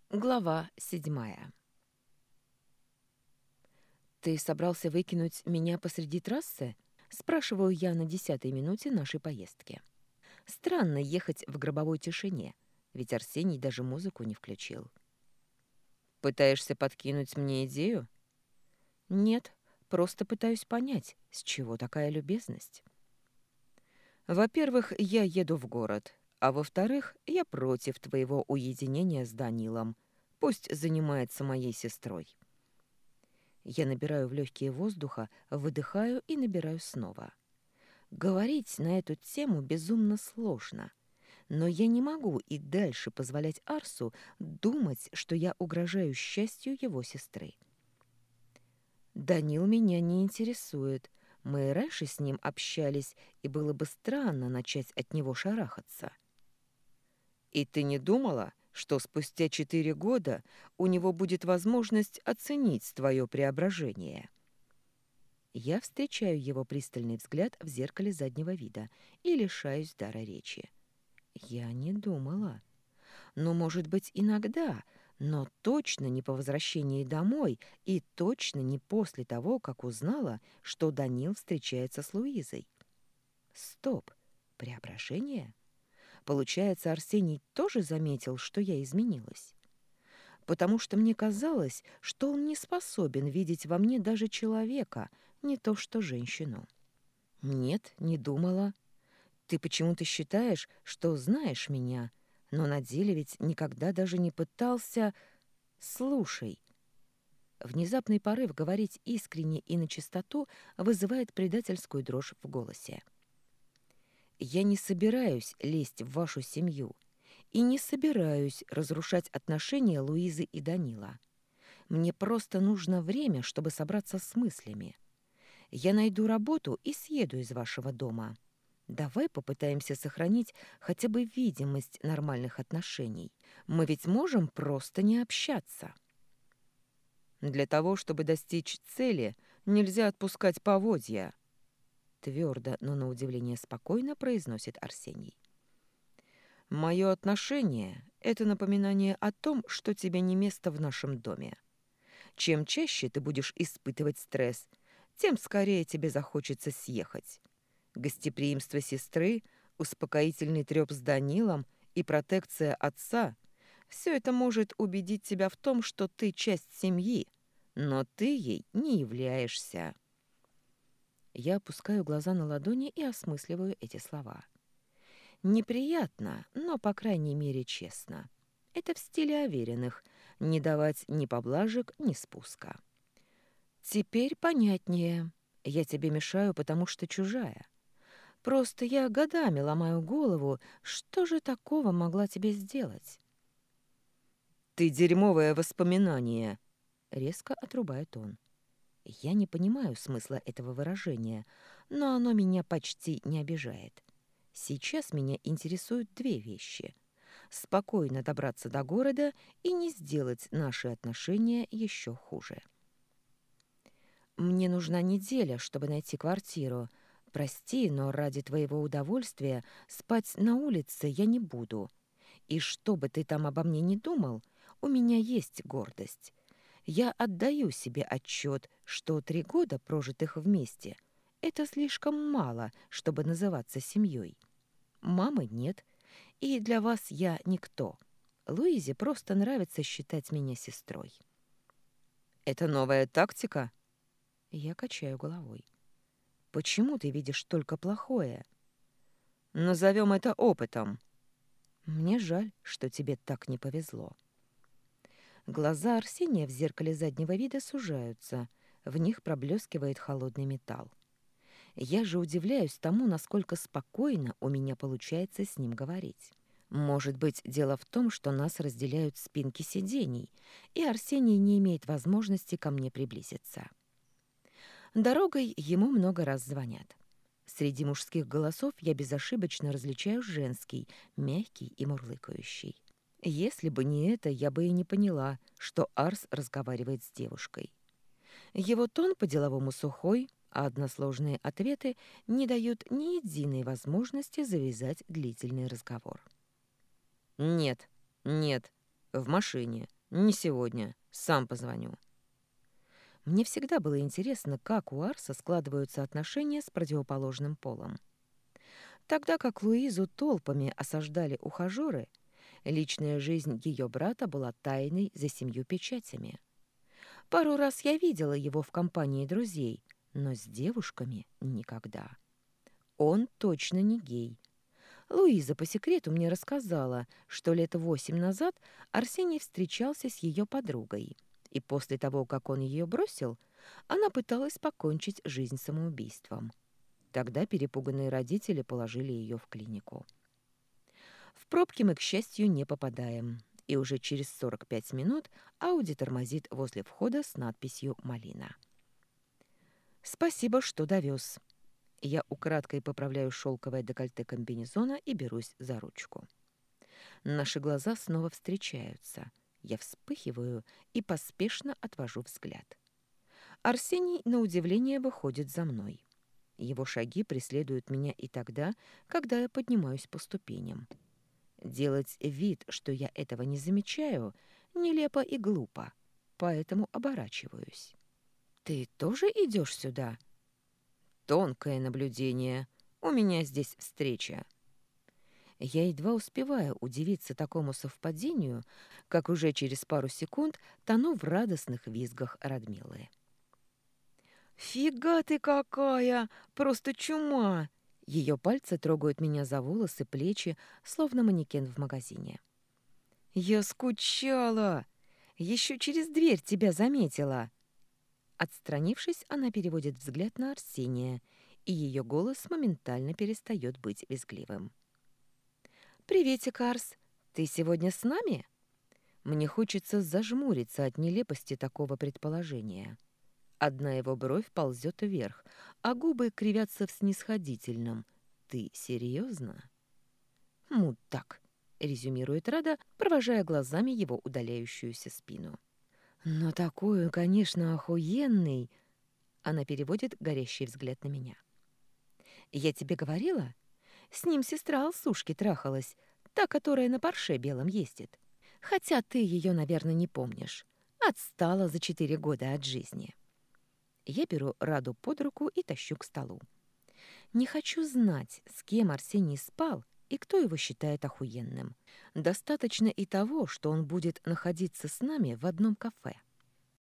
Глава 7. «Ты собрался выкинуть меня посреди трассы?» — спрашиваю я на 10-й минуте нашей поездки. Странно ехать в гробовой тишине, ведь Арсений даже музыку не включил. «Пытаешься подкинуть мне идею?» «Нет, просто пытаюсь понять, с чего такая любезность». «Во-первых, я еду в город, а во-вторых, я против твоего уединения с Данилом. Пусть занимается моей сестрой». Я набираю в легкие воздуха, выдыхаю и набираю снова. Говорить на эту тему безумно сложно, но я не могу и дальше позволять Арсу думать, что я угрожаю счастью его сестры. Данил меня не интересует. Мы и раньше с ним общались, и было бы странно начать от него шарахаться. И ты не думала, что спустя 4 года у него будет возможность оценить твое преображение? Я встречаю его пристальный взгляд в зеркале заднего вида и лишаюсь дара речи. Я не думала. Ну, может быть, иногда, но точно не по возвращении домой и точно не после того, как узнала, что Данил встречается с Луизой. Стоп. Преображение? Получается, Арсений тоже заметил, что я изменилась? Потому что мне казалось, что он не способен видеть во мне даже человека, не то что женщину. Нет, не думала. Ты почему-то считаешь, что знаешь меня, но на деле ведь никогда даже не пытался... Слушай. Внезапный порыв говорить искренне и на чистоту вызывает предательскую дрожь в голосе. Я не собираюсь лезть в вашу семью и не собираюсь разрушать отношения Луизы и Данила. Мне просто нужно время, чтобы собраться с мыслями. Я найду работу и съеду из вашего дома. Давай попытаемся сохранить хотя бы видимость нормальных отношений. Мы ведь можем просто не общаться. Для того, чтобы достичь цели, нельзя отпускать поводья. Твердо, но на удивление спокойно произносит Арсений. Мое отношение — это напоминание о том, что тебе не место в нашем доме. Чем чаще ты будешь испытывать стресс, тем скорее тебе захочется съехать. Гостеприимство сестры, успокоительный трёп с Данилом и протекция отца — все это может убедить тебя в том, что ты часть семьи, но ты ей не являешься. Я опускаю глаза на ладони и осмысливаю эти слова. Неприятно, но, по крайней мере, честно. Это в стиле Авериных — не давать ни поблажек, ни спуска. Теперь понятнее. Я тебе мешаю, потому что чужая. Просто я годами ломаю голову, что же такого могла тебе сделать? «Ты дерьмовое воспоминание!» — резко отрубает он. Я не понимаю смысла этого выражения, но оно меня почти не обижает. Сейчас меня интересуют две вещи: спокойно добраться до города и не сделать наши отношения еще хуже. Мне нужна неделя, чтобы найти квартиру. Прости, но ради твоего удовольствия спать на улице я не буду. И что бы ты там обо мне не думал, у меня есть гордость. Я отдаю себе отчет, что 3 года, прожитых вместе, это слишком мало, чтобы называться семьей. Мамы нет, и для вас я никто. Луизе просто нравится считать меня сестрой. «Это новая тактика?» Я качаю головой. «Почему ты видишь только плохое?» «Назовем это опытом». «Мне жаль, что тебе так не повезло». Глаза Арсения в зеркале заднего вида сужаются, в них проблескивает холодный металл. Я же удивляюсь тому, насколько спокойно у меня получается с ним говорить. Может быть, дело в том, что нас разделяют спинки сидений, и Арсений не имеет возможности ко мне приблизиться. Дорогой ему много раз звонят. Среди мужских голосов я безошибочно различаю женский, мягкий и мурлыкающий. Если бы не это, я бы и не поняла, что Арс разговаривает с девушкой. Его тон по-деловому сухой, а односложные ответы не дают ни единой возможности завязать длительный разговор. «Нет, нет, в машине. Не сегодня. Сам позвоню. Мне всегда было интересно, как у Арса складываются отношения с противоположным полом. Тогда как Луизу толпами осаждали ухажеры, личная жизнь ее брата была тайной за 7 печатями. Пару раз я видела его в компании друзей, но с девушками никогда. Он точно не гей. Луиза по секрету мне рассказала, что лет 8 назад Арсений встречался с ее подругой, и после того, как он ее бросил, она пыталась покончить жизнь самоубийством. Тогда перепуганные родители положили ее в клинику. В пробки мы, к счастью, не попадаем, и уже через 45 минут Ауди тормозит возле входа с надписью «Малина». «Спасибо, что довез». Я украдкой поправляю шелковое декольте комбинезона и берусь за ручку. Наши глаза снова встречаются. Я вспыхиваю и поспешно отвожу взгляд. Арсений, на удивление, выходит за мной. Его шаги преследуют меня и тогда, когда я поднимаюсь по ступеням. Делать вид, что я этого не замечаю, нелепо и глупо, поэтому оборачиваюсь. «Ты тоже идешь сюда?» «Тонкое наблюдение. У меня здесь встреча». Я едва успеваю удивиться такому совпадению, как уже через пару секунд тону в радостных визгах Радмилы. «Фига ты какая! Просто чума!» Ее пальцы трогают меня за волосы, плечи, словно манекен в магазине. «Я скучала! Еще через дверь тебя заметила!» Отстранившись, она переводит взгляд на Арсения, и ее голос моментально перестает быть визгливым. «Приветик, Арс! Ты сегодня с нами?» Мне хочется зажмуриться от нелепости такого предположения. Одна его бровь ползет вверх, а губы кривятся в снисходительном. «Ты серьезно?» «Мудак», — резюмирует Рада, провожая глазами его удаляющуюся спину. «Но такой, конечно, охуенный!» Она переводит горящий взгляд на меня. «Я тебе говорила? С ним сестра Алсушки трахалась, та, которая на Порше белом ездит. Хотя ты ее, наверное, не помнишь. Отстала за 4 года от жизни». Я беру Раду под руку и тащу к столу. Не хочу знать, с кем Арсений спал и кто его считает охуенным. Достаточно и того, что он будет находиться с нами в одном кафе.